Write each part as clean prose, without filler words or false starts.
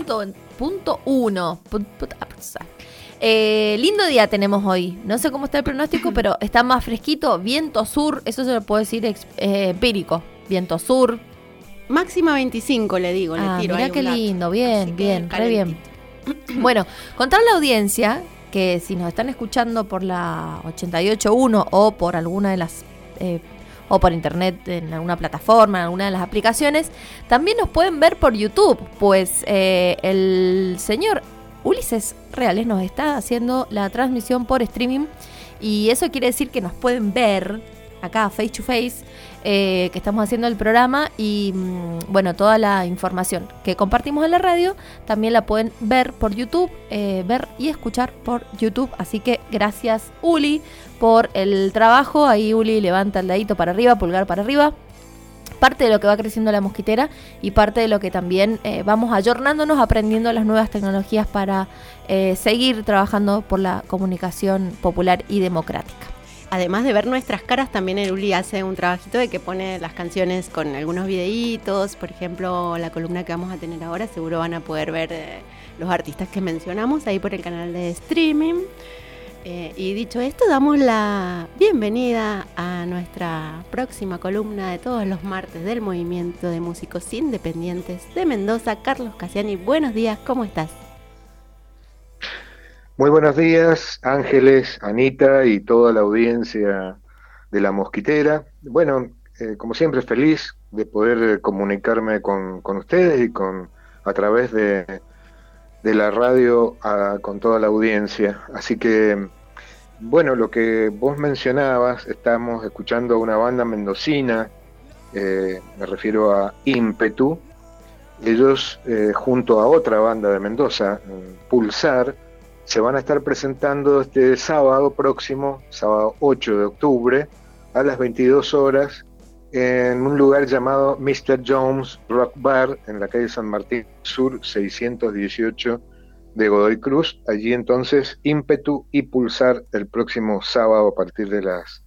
100.1. Lindo día tenemos hoy. No sé cómo está el pronóstico, pero está más fresquito. Viento sur, eso se lo puedo decir empírico. Viento sur. Máxima 25, le digo, le tiro. Mirá qué lindo, bien, re bien. Bueno, contar a la audiencia que si nos están escuchando por la 88.1 o por alguna de las... o por internet en alguna plataforma, en alguna de las aplicaciones, también nos pueden ver por YouTube, pues el señor Ulises Reales nos está haciendo la transmisión por streaming y eso quiere decir que nos pueden ver acá face to face, que estamos haciendo el programa y bueno, toda la información que compartimos en la radio también la pueden ver por YouTube, ver y escuchar por YouTube, así que gracias Uli por el trabajo. Ahí Uli levanta el dedito para arriba, pulgar para arriba, parte de lo que va creciendo la mosquitera y parte de lo que también vamos ayornándonos, aprendiendo las nuevas tecnologías para seguir trabajando por la comunicación popular y democrática. Además de ver nuestras caras, también el Uli hace un trabajito de que pone las canciones con algunos videitos. Por ejemplo, la columna que vamos a tener ahora, seguro van a poder ver los artistas que mencionamos ahí por el canal de streaming. Y dicho esto, damos la bienvenida a nuestra próxima columna de todos los martes del Movimiento de Músicos Independientes de Mendoza, Carlos Cassiani. Buenos días, ¿cómo estás? Muy buenos días, Ángeles, Anita y toda la audiencia de La Mosquitera. Bueno, como siempre, feliz de poder comunicarme con ustedes y a través de la radio con toda la audiencia. Así que, bueno, lo que vos mencionabas, estamos escuchando a una banda mendocina, me refiero a Ímpetu. Ellos, junto a otra banda de Mendoza, Pulsar, se van a estar presentando este sábado próximo, sábado 8 de octubre, a las 22 horas, en un lugar llamado Mr. Jones Rock Bar, en la calle San Martín Sur, 618 de Godoy Cruz. Allí entonces, Ímpetu y Pulsar el próximo sábado a partir de las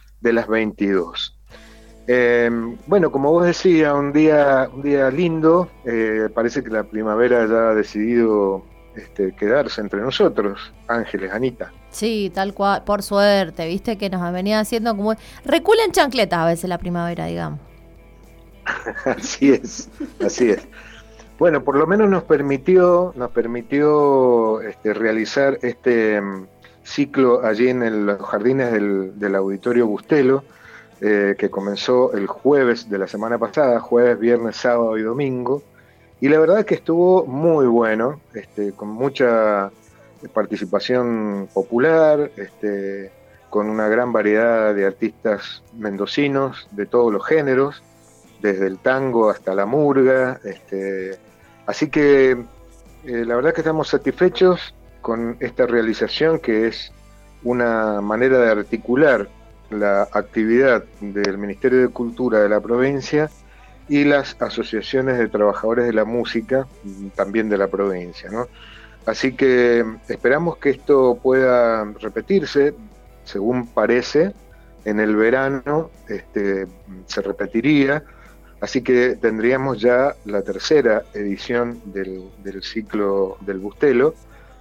22. Bueno, como vos decías, un día lindo. Parece que la primavera ya ha decidido quedarse entre nosotros, Ángeles, Anita. Sí, tal cual, por suerte, viste que nos venía haciendo como... Recula en chancletas a veces la primavera, digamos. Así es. Bueno, por lo menos nos permitió realizar este ciclo allí en los jardines del Auditorio Bustelo, que comenzó el jueves de la semana pasada, jueves, viernes, sábado y domingo. Y la verdad que estuvo muy bueno, con mucha participación popular, con una gran variedad de artistas mendocinos de todos los géneros, desde el tango hasta la murga. Así que la verdad que estamos satisfechos con esta realización, que es una manera de articular la actividad del Ministerio de Cultura de la provincia y las asociaciones de trabajadores de la música, también de la provincia, ¿no? Así que esperamos que esto pueda repetirse, según parece, en el verano se repetiría, así que tendríamos ya la tercera edición del ciclo del Bustelo.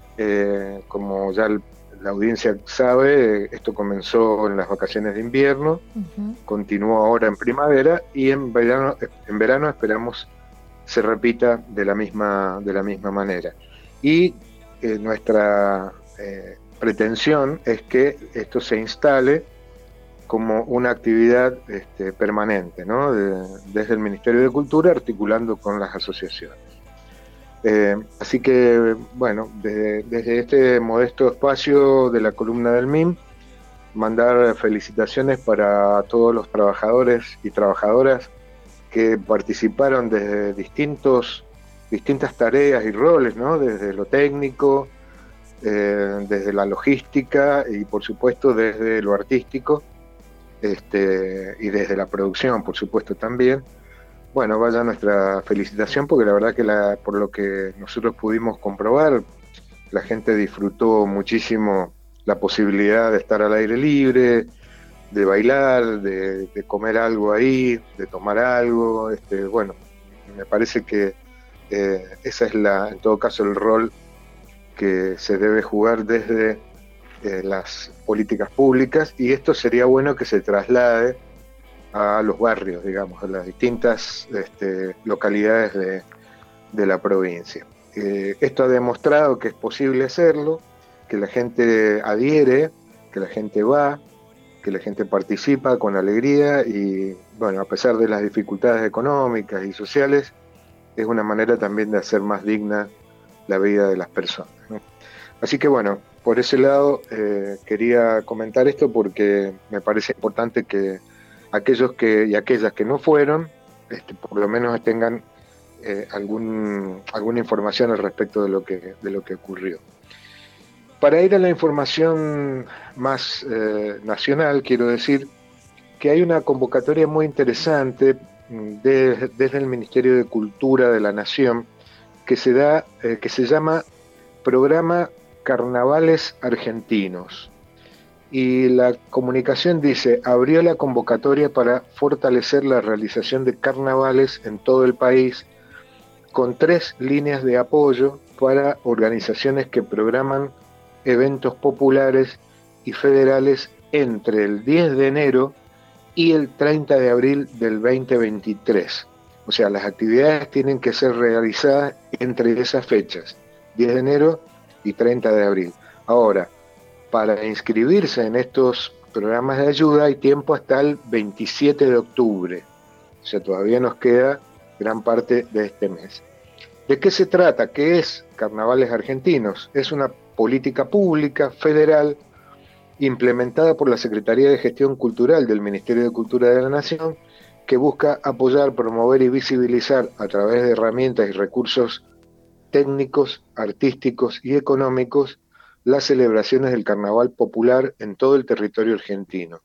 Como ya la audiencia sabe, esto comenzó en las vacaciones de invierno, continuó ahora en primavera y en verano esperamos se repita de la misma manera. Y nuestra pretensión es que esto se instale como una actividad permanente, ¿no? Desde el Ministerio de Cultura, articulando con las asociaciones. Así que, bueno, desde este modesto espacio de la columna del MIM, mandar felicitaciones para todos los trabajadores y trabajadoras que participaron desde distintas tareas y roles, ¿no? Desde lo técnico, desde la logística y, por supuesto, desde lo artístico, y desde la producción, por supuesto, también. Bueno, vaya nuestra felicitación, porque la verdad que por lo que nosotros pudimos comprobar, la gente disfrutó muchísimo la posibilidad de estar al aire libre, de bailar, de comer algo ahí, de tomar algo. Bueno, me parece que esa es en todo caso el rol que se debe jugar desde las políticas públicas, y esto sería bueno que se traslade a los barrios, digamos, a las distintas localidades de la provincia. Esto ha demostrado que es posible hacerlo, que la gente adhiere, que la gente va, que la gente participa con alegría y, bueno, a pesar de las dificultades económicas y sociales, es una manera también de hacer más digna la vida de las personas, ¿no? Así que, bueno, por ese lado quería comentar esto porque me parece importante que aquellos y aquellas que no fueron, por lo menos tengan alguna información al respecto de lo que ocurrió. Para ir a la información más nacional, quiero decir que hay una convocatoria muy interesante desde el Ministerio de Cultura de la Nación que se llama Programa Carnavales Argentinos. Y la comunicación dice: abrió la convocatoria para fortalecer la realización de carnavales en todo el país, con 3 líneas de apoyo para organizaciones que programan eventos populares y federales entre el 10 de enero y el 30 de abril del 2023. O sea, las actividades tienen que ser realizadas entre esas fechas, 10 de enero y 30 de abril. Ahora, para inscribirse en estos programas de ayuda hay tiempo hasta el 27 de octubre. O sea, todavía nos queda gran parte de este mes. ¿De qué se trata? ¿Qué es Carnavales Argentinos? Es una política pública federal implementada por la Secretaría de Gestión Cultural del Ministerio de Cultura de la Nación, que busca apoyar, promover y visibilizar a través de herramientas y recursos técnicos, artísticos y económicos las celebraciones del carnaval popular en todo el territorio argentino.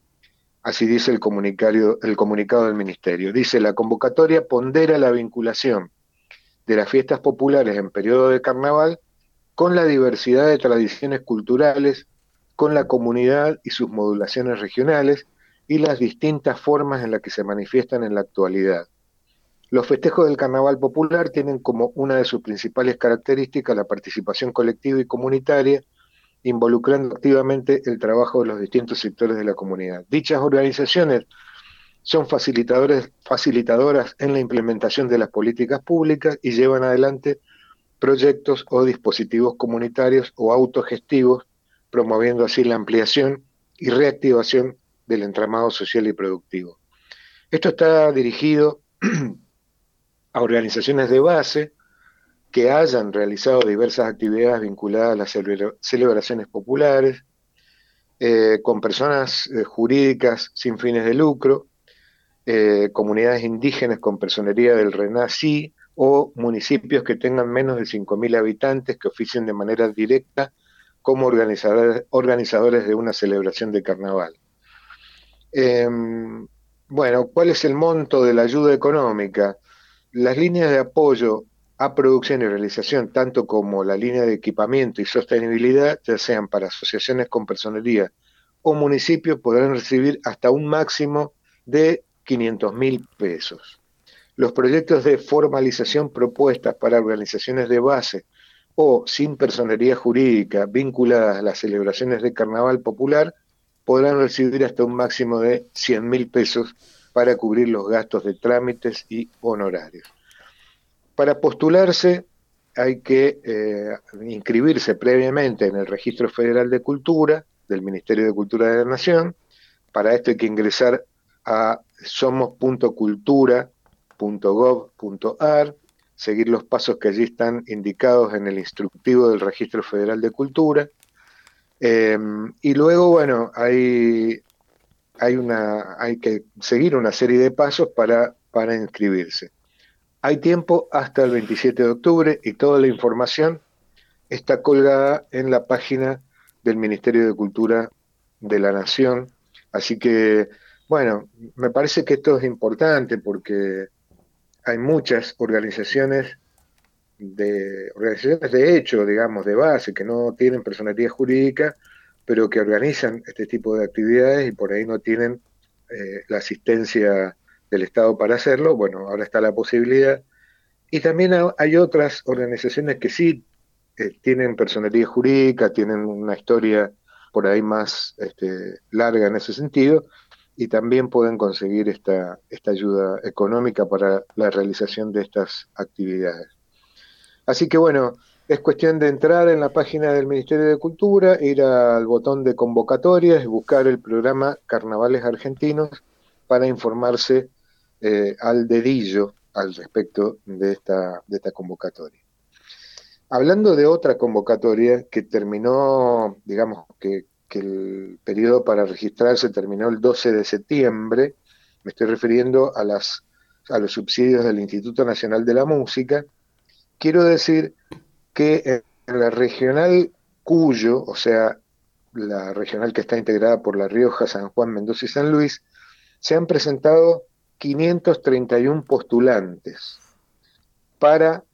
Así dice el comunicado del Ministerio. Dice: la convocatoria pondera la vinculación de las fiestas populares en periodo de carnaval con la diversidad de tradiciones culturales, con la comunidad y sus modulaciones regionales y las distintas formas en las que se manifiestan en la actualidad. Los festejos del carnaval popular tienen como una de sus principales características la participación colectiva y comunitaria, involucrando activamente el trabajo de los distintos sectores de la comunidad. Dichas organizaciones son facilitadoras en la implementación de las políticas públicas y llevan adelante proyectos o dispositivos comunitarios o autogestivos, promoviendo así la ampliación y reactivación del entramado social y productivo. Esto está dirigido a organizaciones de base que hayan realizado diversas actividades vinculadas a las celebraciones populares, con personas jurídicas sin fines de lucro, comunidades indígenas con personería del RENACI o municipios que tengan menos de 5.000 habitantes que oficien de manera directa como organizadores de una celebración de carnaval. Bueno, ¿cuál es el monto de la ayuda económica? Las líneas de apoyo a producción y realización, tanto como la línea de equipamiento y sostenibilidad, ya sean para asociaciones con personería o municipios, podrán recibir hasta un máximo de 500.000 pesos. Los proyectos de formalización propuestas para organizaciones de base o sin personería jurídica vinculadas a las celebraciones de carnaval popular podrán recibir hasta un máximo de 100.000 pesos para cubrir los gastos de trámites y honorarios. Para postularse hay que inscribirse previamente en el Registro Federal de Cultura del Ministerio de Cultura de la Nación. Para esto hay que ingresar a somos.cultura.gov.ar, seguir los pasos que allí están indicados en el instructivo del Registro Federal de Cultura, y luego, bueno, hay que seguir una serie de pasos para inscribirse. Hay tiempo hasta el 27 de octubre y toda la información está colgada en la página del Ministerio de Cultura de la Nación. Así que, bueno, me parece que esto es importante porque hay muchas organizaciones de hecho, digamos, de base, que no tienen personalidad jurídica, pero que organizan este tipo de actividades y por ahí no tienen la asistencia del Estado para hacerlo. Bueno, ahora está la posibilidad Y también hay otras organizaciones que sí tienen personería jurídica, tienen una historia por ahí más larga en ese sentido, y también pueden conseguir esta ayuda económica para la realización de estas actividades. Así que bueno, es cuestión de entrar en la página del Ministerio de Cultura, ir al botón de convocatorias y buscar el programa Carnavales Argentinos para informarse al dedillo al respecto de esta convocatoria. Hablando de otra convocatoria que terminó, digamos que el periodo para registrarse terminó el 12 de septiembre, me estoy refiriendo a los subsidios del Instituto Nacional de la Música. Quiero decir que en la regional Cuyo, o sea, la regional que está integrada por La Rioja, San Juan, Mendoza y San Luis, se han presentado 531 postulantes para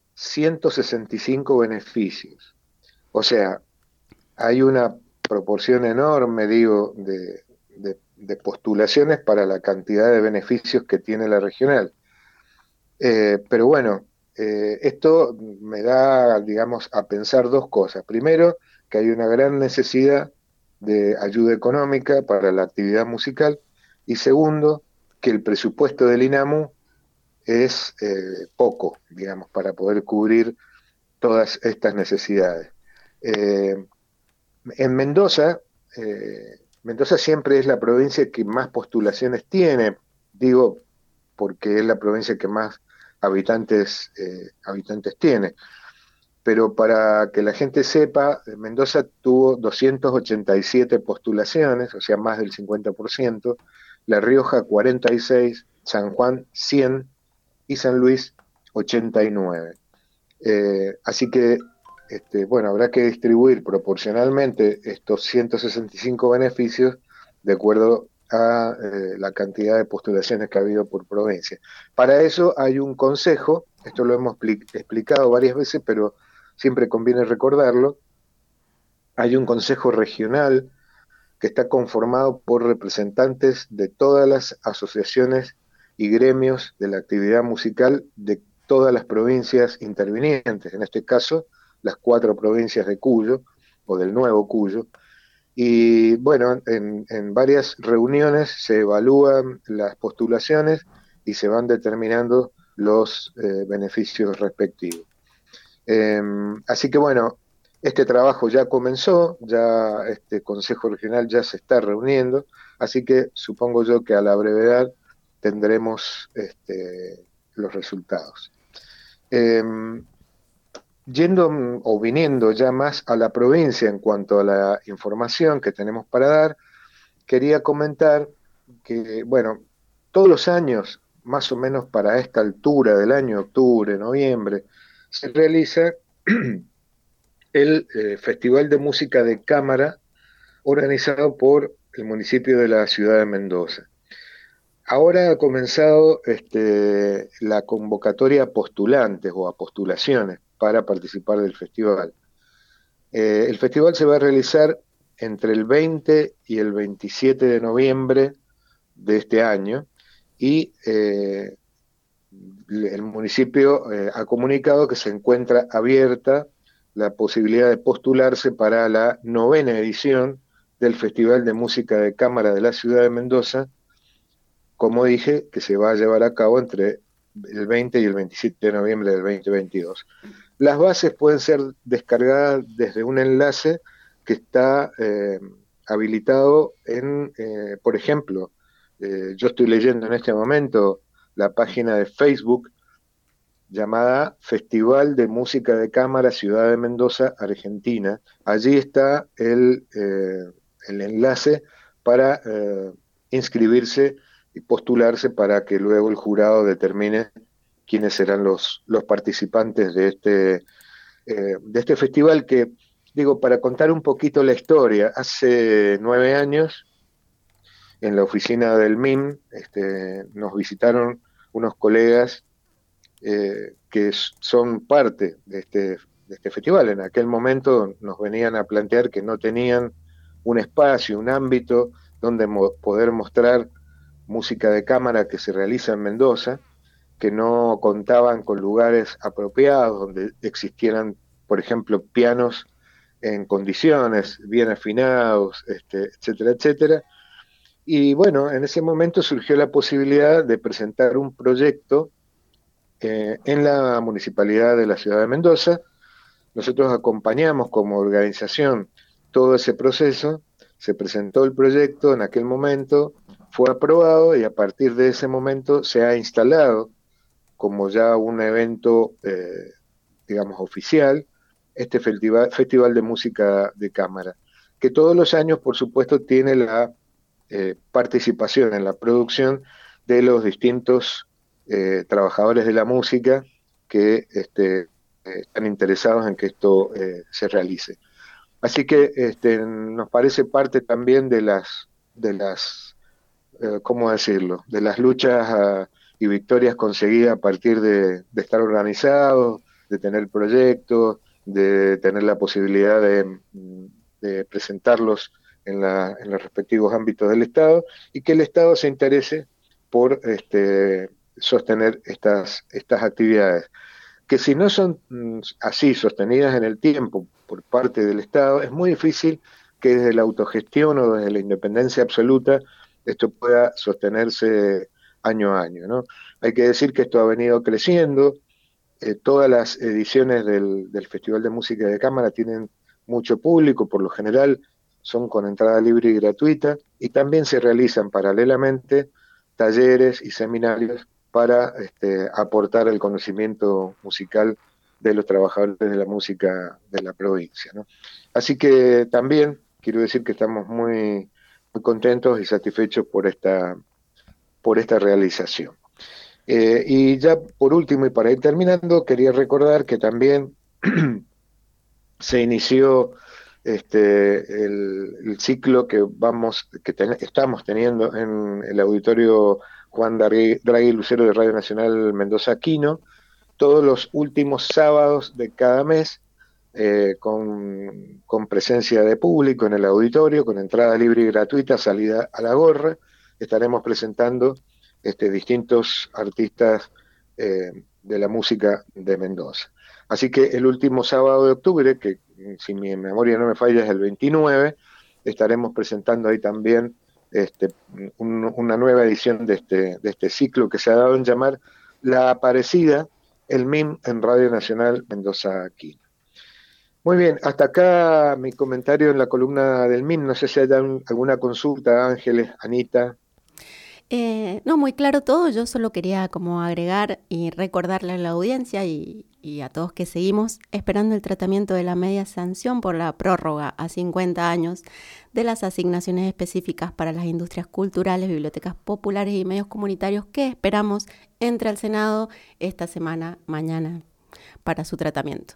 165 beneficios. O sea, hay una proporción enorme, digo, de postulaciones para la cantidad de beneficios que tiene la regional. Pero bueno, esto me da, digamos, a pensar dos cosas. Primero, que hay una gran necesidad de ayuda económica para la actividad musical. Y segundo, que el presupuesto del INAMU es poco, digamos, para poder cubrir todas estas necesidades. Eh, en Mendoza, Mendoza siempre es la provincia que más postulaciones tiene, digo, porque es la provincia que más habitantes tiene. Pero para que la gente sepa, Mendoza tuvo 287 postulaciones, o sea, más del 50%, La Rioja 46, San Juan 100 y San Luis 89. Así que, bueno, habrá que distribuir proporcionalmente estos 165 beneficios de acuerdo a la cantidad de postulaciones que ha habido por provincia. Para eso hay un consejo, esto lo hemos explicado varias veces, pero siempre conviene recordarlo, hay un consejo regional que está conformado por representantes de todas las asociaciones y gremios de la actividad musical de todas las provincias intervinientes, en este caso las 4 provincias de Cuyo o del Nuevo Cuyo. Y bueno, en varias reuniones se evalúan las postulaciones y se van determinando los beneficios respectivos. Así que bueno, este trabajo ya comenzó, ya este Consejo Regional ya se está reuniendo, así que supongo yo que a la brevedad tendremos los resultados. Yendo o viniendo ya más a la provincia en cuanto a la información que tenemos para dar, quería comentar que, bueno, todos los años, más o menos para esta altura del año, octubre, noviembre, se realiza el Festival de Música de Cámara organizado por el municipio de la ciudad de Mendoza. Ahora ha comenzado la convocatoria a postulantes o a postulaciones para participar del festival. El festival se va a realizar entre el 20 y el 27 de noviembre de este año y el municipio ha comunicado que se encuentra abierta la posibilidad de postularse para la 9ª edición del Festival de Música de Cámara de la ciudad de Mendoza, como dije, que se va a llevar a cabo entre el 20 y el 27 de noviembre del 2022. Las bases pueden ser descargadas desde un enlace que está habilitado por ejemplo, yo estoy leyendo en este momento la página de Facebook llamada Festival de Música de Cámara Ciudad de Mendoza, Argentina. Allí está el enlace para inscribirse y postularse para que luego el jurado determine quiénes serán los participantes de este festival que, digo, para contar un poquito la historia, hace 9 años en la oficina del MIM nos visitaron unos colegas que son parte de este festival. En aquel momento nos venían a plantear que no tenían un espacio, un ámbito donde poder mostrar música de cámara que se realiza en Mendoza, que no contaban con lugares apropiados, donde existieran, por ejemplo, pianos en condiciones, bien afinados, etcétera, etcétera. Y bueno, en ese momento surgió la posibilidad de presentar un proyecto en la municipalidad de la ciudad de Mendoza. Nosotros acompañamos como organización todo ese proceso, se presentó el proyecto en aquel momento, fue aprobado y a partir de ese momento se ha instalado como ya un evento, digamos, oficial, este festival de música de cámara, que todos los años, por supuesto, tiene la participación en la producción de los distintos trabajadores de la música que están interesados en que esto se realice. Así que nos parece parte también de las ¿cómo decirlo? De las luchas y victorias conseguidas a partir de estar organizados, de tener proyectos, de tener la posibilidad de presentarlos en los respectivos ámbitos del Estado, y que el Estado se interese por sostener estas actividades, que si no son así sostenidas en el tiempo por parte del Estado, es muy difícil que desde la autogestión o desde la independencia absoluta esto pueda sostenerse año a año, ¿no? Hay que decir que esto ha venido creciendo, todas las ediciones del Festival de Música de Cámara tienen mucho público, por lo general son con entrada libre y gratuita, y también se realizan paralelamente talleres y seminarios para aportar el conocimiento musical de los trabajadores de la música de la provincia, ¿no? Así que también quiero decir que estamos muy, muy contentos y satisfechos por esta realización. Y ya por último, y para ir terminando, quería recordar que también se inició el ciclo que estamos teniendo en el auditorio Juan Draghi Lucero de Radio Nacional Mendoza Aquino, todos los últimos sábados de cada mes, con presencia de público en el auditorio, con entrada libre y gratuita, salida a la gorra. Estaremos presentando distintos artistas de la música de Mendoza. Así que el último sábado de octubre, que si mi memoria no me falla es el 29, estaremos presentando ahí también una nueva edición de este ciclo que se ha dado en llamar La Aparecida, el MIM en Radio Nacional Mendoza Aquino. Muy bien, hasta acá mi comentario en la columna del MIM. No sé si hay alguna consulta, Ángeles, Anita. No, muy claro todo. Yo solo quería como agregar y recordarle a la audiencia y a todos que seguimos esperando el tratamiento de la media sanción por la prórroga a 50 años de las asignaciones específicas para las industrias culturales, bibliotecas populares y medios comunitarios, que esperamos entre al Senado esta semana, mañana, para su tratamiento.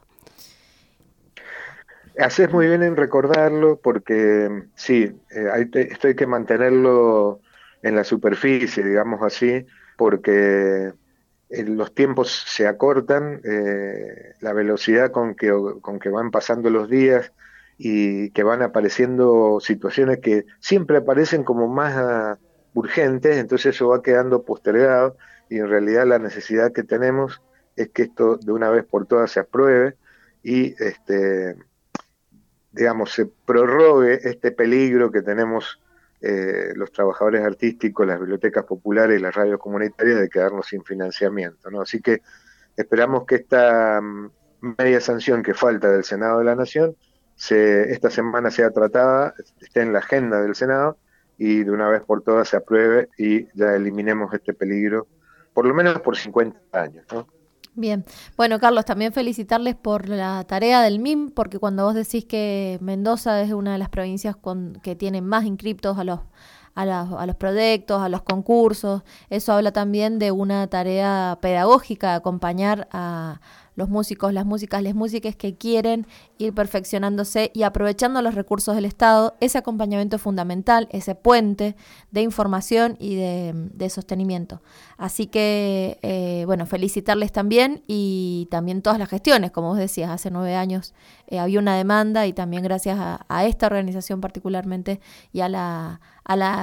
Haces muy bien en recordarlo porque sí, esto hay que mantenerlo en la superficie, digamos así, porque los tiempos se acortan, la velocidad con que van pasando los días y que van apareciendo situaciones que siempre aparecen como más urgentes, entonces eso va quedando postergado, y en realidad la necesidad que tenemos es que esto de una vez por todas se apruebe y digamos, se prorrogue este peligro que tenemos los trabajadores artísticos, las bibliotecas populares y las radios comunitarias de quedarnos sin financiamiento, ¿no? Así que esperamos que esta media sanción que falta del Senado de la Nación esta semana sea tratada, esté en la agenda del Senado y de una vez por todas se apruebe y ya eliminemos este peligro, por lo menos por 50 años, ¿no? Bien, bueno, Carlos, también felicitarles por la tarea del MIM, porque cuando vos decís que Mendoza es una de las provincias que tienen más inscriptos a los proyectos, a los concursos, eso habla también de una tarea pedagógica, de acompañar a los músicos, las músicas, les músiques que quieren ir perfeccionándose y aprovechando los recursos del Estado. Ese acompañamiento es fundamental, ese puente de información y de sostenimiento. Así que, bueno, felicitarles también, y también todas las gestiones, como vos decías, hace 9 años había una demanda, y también gracias a esta organización particularmente y a la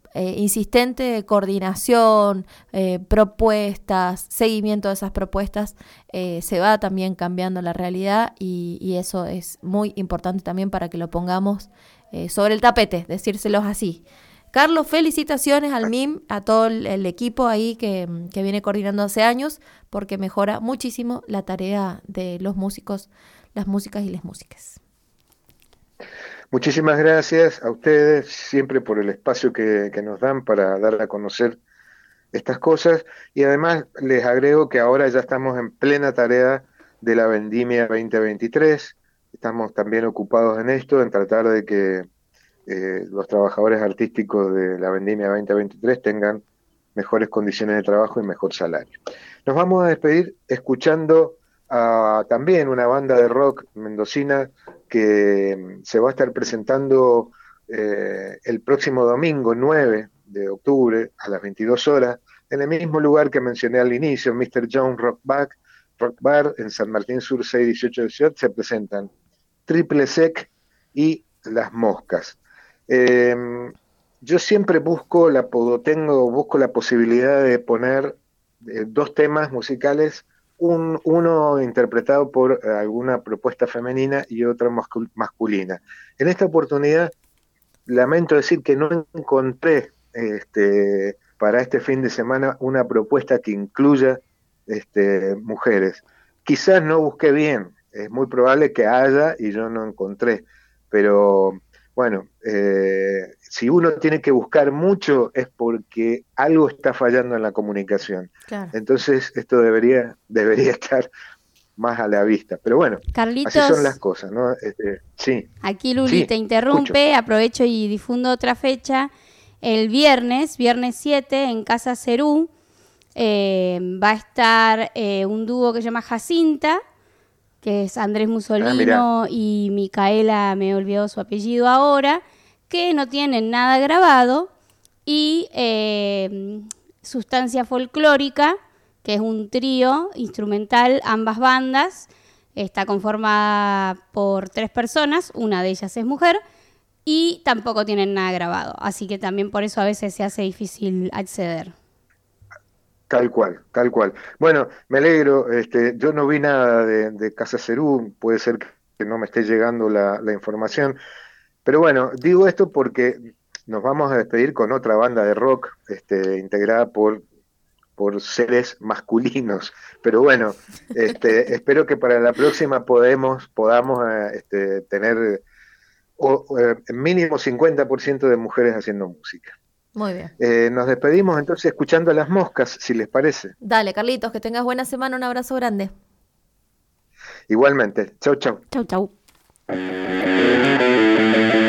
insistente coordinación, propuestas, seguimiento de esas propuestas, se va también cambiando la realidad y eso es muy importante también para que lo pongamos sobre el tapete, decírselos así. Carlos, felicitaciones al MIM, a todo el equipo ahí que viene coordinando hace años, porque mejora muchísimo la tarea de los músicos, las músicas y las músicas. Muchísimas gracias a ustedes siempre por el espacio que nos dan para dar a conocer estas cosas, y además les agrego que ahora ya estamos en plena tarea de la Vendimia 2023, estamos también ocupados en esto, en tratar de que los trabajadores artísticos de la Vendimia 2023 tengan mejores condiciones de trabajo y mejor salario. Nos vamos a despedir escuchando a también una banda de rock mendocina que se va a estar presentando el próximo domingo 9 de octubre a las 22 horas en el mismo lugar que mencioné al inicio, Mr. John Rock Bar en San Martín Sur 618 de Ciudad. Se presentan Triple Sec y Las Moscas. Yo siempre busco la posibilidad de poner dos temas musicales, uno interpretado por alguna propuesta femenina y otro masculina. En esta oportunidad, lamento decir que no encontré para este fin de semana una propuesta que incluya mujeres. Quizás no busqué bien, es muy probable que haya y yo no encontré, pero bueno, si uno tiene que buscar mucho es porque algo está fallando en la comunicación. Claro. Entonces esto debería estar más a la vista. Pero bueno, Carlitos, así son las cosas, ¿no? Sí. Aquí Luli te interrumpe, escucho. Aprovecho y difundo otra fecha. El viernes 7, en Casa Cerú, va a estar un dúo que se llama Jacinta, que es Andrés Musolino y Micaela, me he olvidado su apellido ahora, que no tienen nada grabado, y Sustancia Folclórica, que es un trío instrumental, ambas bandas, está conformada por 3 personas, una de ellas es mujer, y tampoco tienen nada grabado, así que también por eso a veces se hace difícil acceder. Tal cual. Bueno, me alegro, yo no vi nada de Casa Cerú, puede ser que no me esté llegando la información, pero bueno, digo esto porque nos vamos a despedir con otra banda de rock integrada por seres masculinos, pero bueno, espero que para la próxima podamos tener mínimo 50% de mujeres haciendo música. Muy bien. Nos despedimos entonces escuchando a Las Moscas, si les parece. Dale, Carlitos, que tengas buena semana, un abrazo grande. Igualmente, chau. Chau.